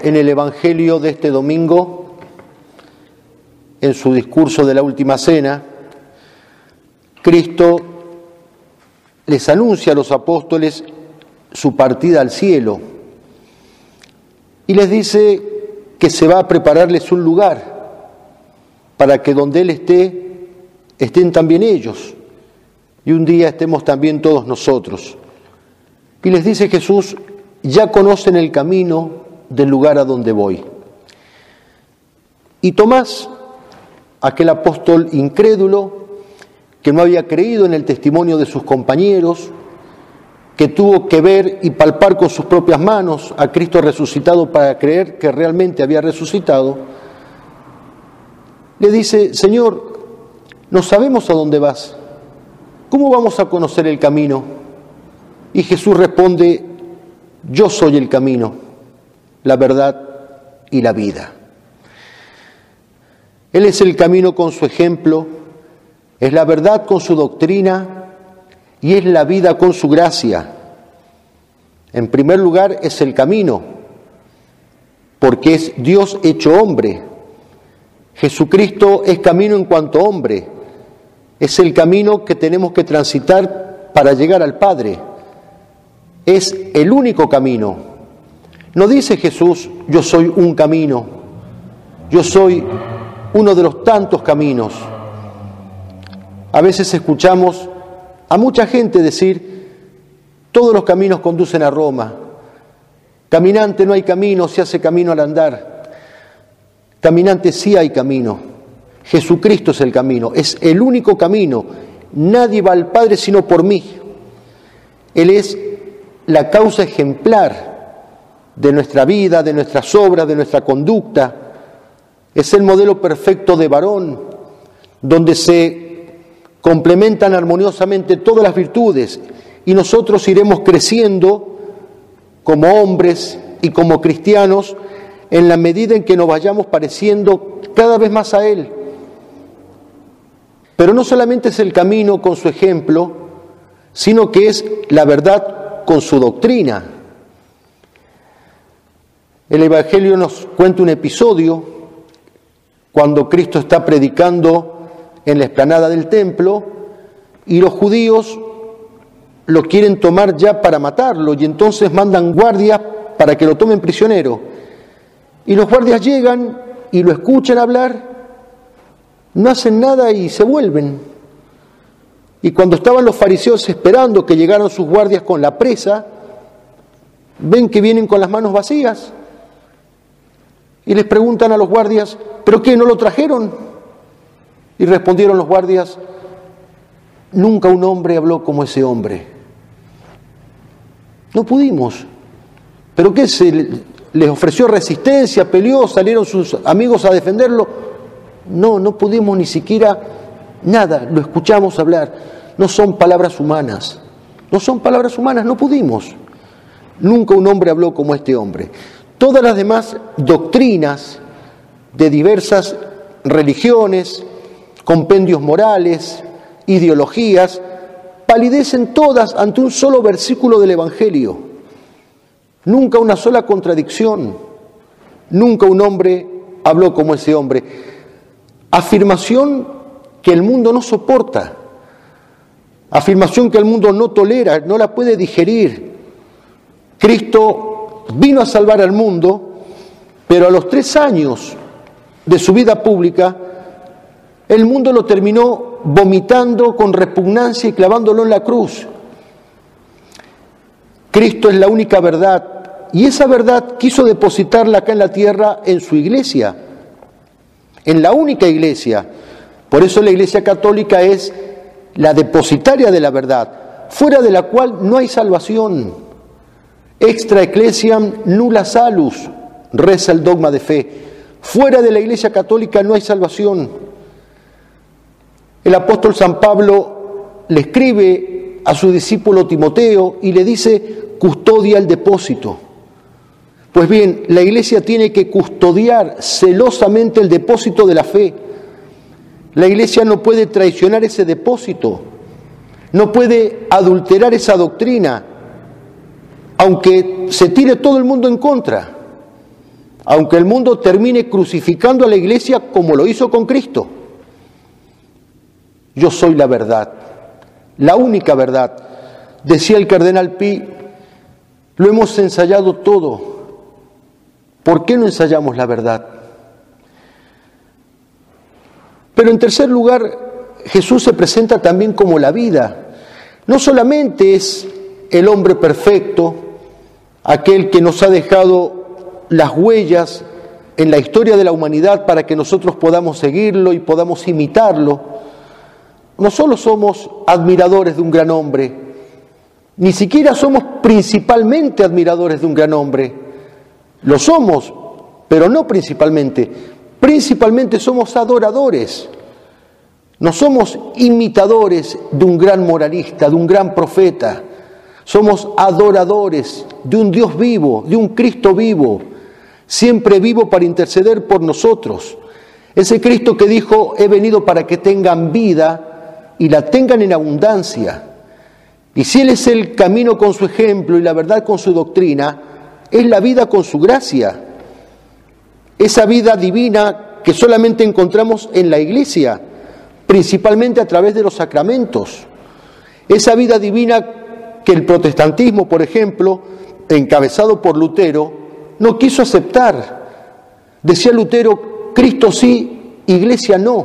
en el Evangelio de este domingo, en su discurso de la Última Cena, Cristo les anuncia a los apóstoles su partida al cielo y les dice que se va a prepararles un lugar para que donde Él esté, estén también ellos y un día estemos también todos nosotros. Y les dice Jesús: ya conocen el camino del lugar a donde voy. Y Tomás, aquel apóstol incrédulo que no había creído en el testimonio de sus compañeros, que tuvo que ver y palpar con sus propias manos a Cristo resucitado para creer que realmente había resucitado, le dice: Señor, no sabemos a dónde vas, ¿cómo vamos a conocer el camino? Y Jesús responde: yo soy el camino, la verdad y la vida. Él es el camino con su ejemplo, es la verdad con su doctrina y es la vida con su gracia. En primer lugar, es el camino, porque es Dios hecho hombre. Jesucristo es camino en cuanto hombre, es el camino que tenemos que transitar para llegar al Padre. Es el único camino. No dice Jesús: yo soy un camino, yo soy uno de los tantos caminos. A veces escuchamos a mucha gente decir: todos los caminos conducen a Roma. Caminante no hay camino, se hace camino al andar. Caminante sí hay camino. Jesucristo es el camino, es el único camino. Nadie va al Padre sino por mí. Él es la causa ejemplar de nuestra vida, de nuestras obras, de nuestra conducta. Es el modelo perfecto de varón, donde se complementan armoniosamente todas las virtudes y nosotros iremos creciendo como hombres y como cristianos en la medida en que nos vayamos pareciendo cada vez más a Él. Pero no solamente es el camino con su ejemplo, sino que es la verdad con su doctrina. El Evangelio nos cuenta un episodio cuando Cristo está predicando en la explanada del templo y los judíos lo quieren tomar ya para matarlo y entonces mandan guardias para que lo tomen prisionero. Y los guardias llegan y lo escuchan hablar, no hacen nada y se vuelven. Y cuando estaban los fariseos esperando que llegaran sus guardias con la presa, ven que vienen con las manos vacías. Y les preguntan a los guardias: ¿pero qué, no lo trajeron? Y respondieron los guardias: nunca un hombre habló como ese hombre. No pudimos. ¿Pero qué? ¿Les ofreció resistencia, peleó, salieron sus amigos a defenderlo? No pudimos ni siquiera nada, lo escuchamos hablar. No son palabras humanas, no pudimos. Nunca un hombre habló como este hombre. Todas las demás doctrinas de diversas religiones, compendios morales, ideologías, palidecen todas ante un solo versículo del Evangelio. Nunca una sola contradicción, nunca un hombre habló como ese hombre. Afirmación que el mundo no soporta, afirmación que el mundo no tolera, no la puede digerir. Cristo vino a salvar al mundo, pero a los 3 años de su vida pública, el mundo lo terminó vomitando con repugnancia y clavándolo en la cruz. Cristo es la única verdad, y esa verdad quiso depositarla acá en la tierra en su iglesia, en la única iglesia. Por eso la Iglesia Católica es la depositaria de la verdad, fuera de la cual no hay salvación. Extra ecclesiam nulla salus, reza el dogma de fe. Fuera de la Iglesia Católica no hay salvación. El apóstol San Pablo le escribe a su discípulo Timoteo y le dice: custodia el depósito. Pues bien, la Iglesia tiene que custodiar celosamente el depósito de la fe. La Iglesia no puede traicionar ese depósito, no puede adulterar esa doctrina, aunque se tire todo el mundo en contra. aunque el mundo termine crucificando a la iglesia como lo hizo con Cristo. Yo soy la verdad, la única verdad. Decía el cardenal Pi, lo hemos ensayado todo. ¿Por qué no ensayamos la verdad? Pero en tercer lugar, Jesús se presenta también como la vida. No solamente es el hombre perfecto, aquel que nos ha dejado las huellas en la historia de la humanidad para que nosotros podamos seguirlo y podamos imitarlo. No solo somos admiradores de un gran hombre, ni siquiera somos principalmente admiradores de un gran hombre. Lo somos, pero no principalmente. Principalmente somos adoradores. No somos imitadores de un gran moralista, de un gran profeta. Somos adoradores de un Dios vivo, de un Cristo vivo, siempre vivo para interceder por nosotros. Ese Cristo que dijo, he venido para que tengan vida y la tengan en abundancia. Y si Él es el camino con su ejemplo y la verdad con su doctrina, es la vida con su gracia. Esa vida divina que solamente encontramos en la Iglesia, principalmente a través de los sacramentos. Esa vida divina que el protestantismo, por ejemplo, encabezado por Lutero, no quiso aceptar. Decía Lutero, Cristo sí, Iglesia no.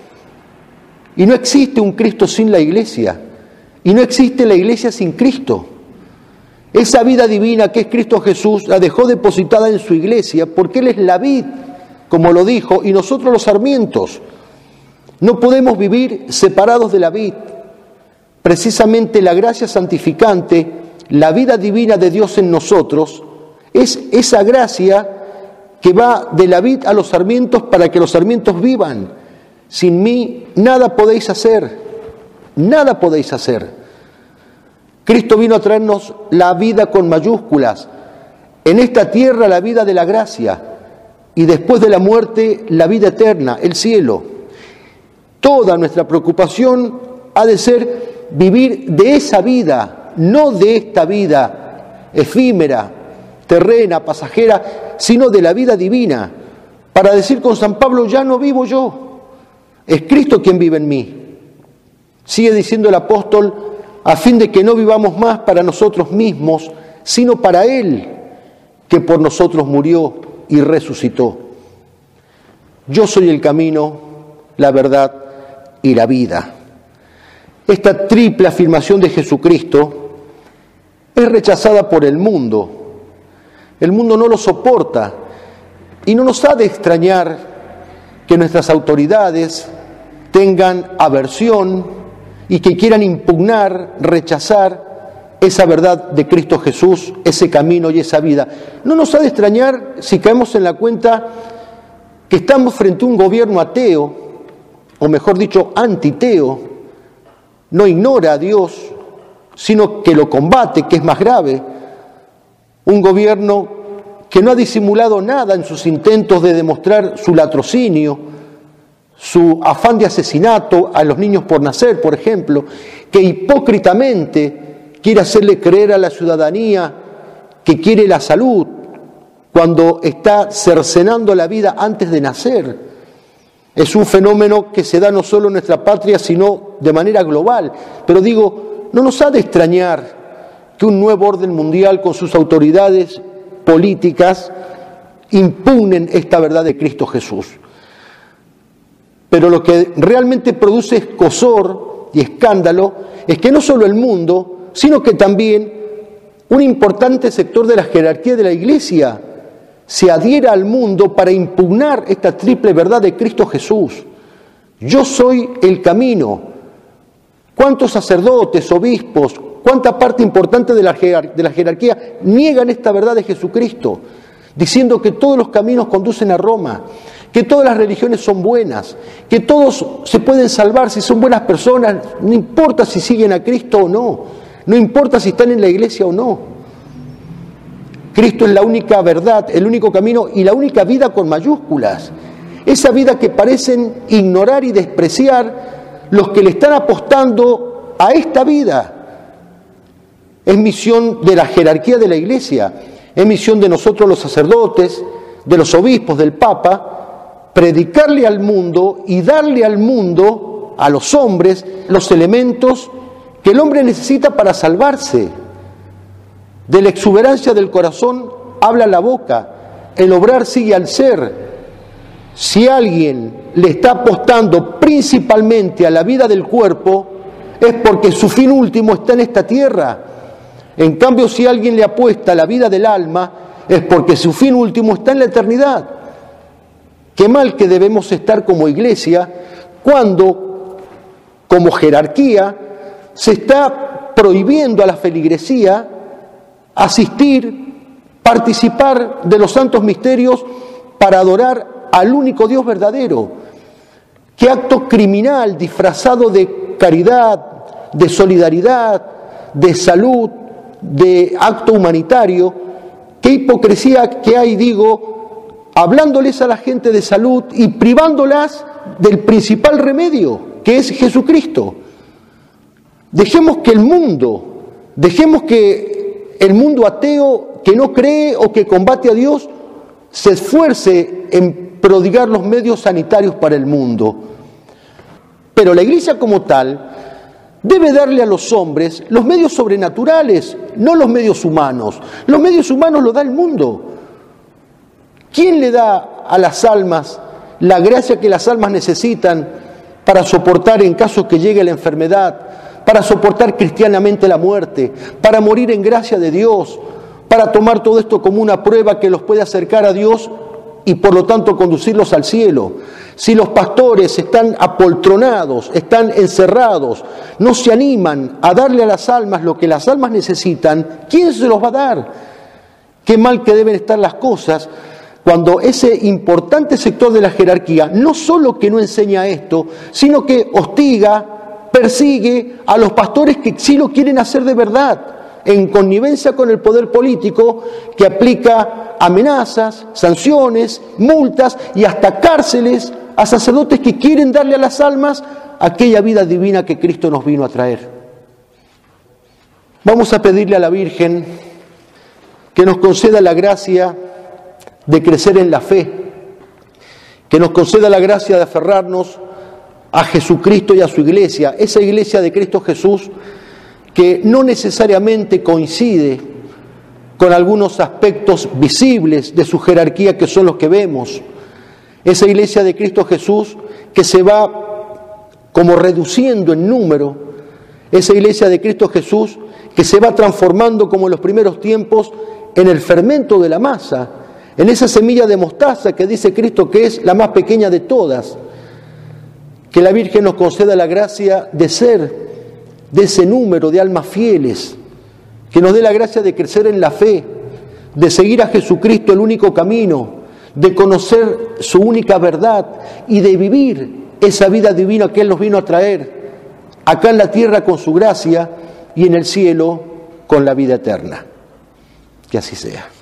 Y no existe un Cristo sin la Iglesia. Y no existe la Iglesia sin Cristo. Esa vida divina que es Cristo Jesús la dejó depositada en su Iglesia porque Él es la vid, como lo dijo, y nosotros los sarmientos. No podemos vivir separados de la vid. Precisamente la gracia santificante, la vida divina de Dios en nosotros, es esa gracia que va de la vid a los sarmientos para que los sarmientos vivan. Sin mí nada podéis hacer, nada podéis hacer. Cristo vino a traernos la vida con mayúsculas, en esta tierra la vida de la gracia y después de la muerte la vida eterna, el cielo. Toda nuestra preocupación ha de ser vivir de esa vida, no de esta vida efímera, terrena, pasajera, sino de la vida divina. Para decir con San Pablo, ya no vivo yo, es Cristo quien vive en mí. Sigue diciendo el apóstol, a fin de que no vivamos más para nosotros mismos, sino para Él, que por nosotros murió y resucitó. Yo soy el camino, la verdad y la vida. Esta triple afirmación de Jesucristo es rechazada por el mundo. El mundo no lo soporta y no nos ha de extrañar que nuestras autoridades tengan aversión y que quieran impugnar, rechazar esa verdad de Cristo Jesús, ese camino y esa vida. No nos ha de extrañar si caemos en la cuenta que estamos frente a un gobierno ateo, o mejor dicho, antiteo. No ignora a Dios, sino que lo combate, que es más grave. Un gobierno que no ha disimulado nada en sus intentos de demostrar su latrocinio, su afán de asesinato a los niños por nacer, por ejemplo, que hipócritamente quiere hacerle creer a la ciudadanía que quiere la salud cuando está cercenando la vida antes de nacer. Es un fenómeno que se da no solo en nuestra patria, sino de manera global. Pero digo, no nos ha de extrañar que un nuevo orden mundial con sus autoridades políticas impugnen esta verdad de Cristo Jesús. Pero lo que realmente produce escozor y escándalo es que no solo el mundo, sino que también un importante sector de la jerarquía de la Iglesia se adhiera al mundo para impugnar esta triple verdad de Cristo Jesús. Yo soy el camino. ¿Cuántos sacerdotes, obispos, cuánta parte importante de la jerarquía niegan esta verdad de Jesucristo, diciendo que todos los caminos conducen a Roma, que todas las religiones son buenas, que todos se pueden salvar si son buenas personas, no importa si siguen a Cristo o no, no importa si están en la iglesia o no. Cristo es la única verdad, el único camino y la única vida con mayúsculas. Esa vida que parecen ignorar y despreciar los que le están apostando a esta vida. Es misión de la jerarquía de la iglesia, es misión de nosotros los sacerdotes, de los obispos, del Papa, predicarle al mundo y darle al mundo, a los hombres, los elementos que el hombre necesita para salvarse. De la exuberancia del corazón habla la boca, el obrar sigue al ser. Si alguien le está apostando principalmente a la vida del cuerpo, es porque su fin último está en esta tierra. En cambio, si alguien le apuesta a la vida del alma, es porque su fin último está en la eternidad. Qué mal que debemos estar como iglesia cuando, como jerarquía, se está prohibiendo a la feligresía asistir, participar de los santos misterios para adorar al único Dios verdadero. Qué acto criminal disfrazado de caridad, de solidaridad, de salud, de acto humanitario. Qué hipocresía que hay, digo, hablándoles a la gente de salud y privándolas del principal remedio, que es Jesucristo. Dejemos que el mundo ateo que no cree o que combate a Dios se esfuerce en prodigar los medios sanitarios para el mundo. Pero la Iglesia como tal debe darle a los hombres los medios sobrenaturales, no los medios humanos. Los medios humanos los da el mundo. ¿Quién le da a las almas la gracia que las almas necesitan para soportar en caso que llegue la enfermedad, para soportar cristianamente la muerte, para morir en gracia de Dios, para tomar todo esto como una prueba que los puede acercar a Dios y por lo tanto conducirlos al cielo? Si los pastores están apoltronados, están encerrados, no se animan a darle a las almas lo que las almas necesitan, ¿quién se los va a dar? Qué mal que deben estar las cosas cuando ese importante sector de la jerarquía no solo que no enseña esto, sino que hostiga, persigue a los pastores que sí lo quieren hacer de verdad, en connivencia con el poder político, que aplica amenazas, sanciones, multas y hasta cárceles a sacerdotes que quieren darle a las almas aquella vida divina que Cristo nos vino a traer. Vamos a pedirle a la Virgen que nos conceda la gracia de crecer en la fe, que nos conceda la gracia de aferrarnos a Jesucristo y a su iglesia, esa iglesia de Cristo Jesús que no necesariamente coincide con algunos aspectos visibles de su jerarquía que son los que vemos. Esa iglesia de Cristo Jesús que se va como reduciendo en número, esa iglesia de Cristo Jesús que se va transformando como en los primeros tiempos en el fermento de la masa, en esa semilla de mostaza que dice Cristo que es la más pequeña de todas. Que la Virgen nos conceda la gracia de ser de ese número de almas fieles, que nos dé la gracia de crecer en la fe, de seguir a Jesucristo el único camino, de conocer su única verdad y de vivir esa vida divina que Él nos vino a traer, acá en la tierra con su gracia y en el cielo con la vida eterna. Que así sea.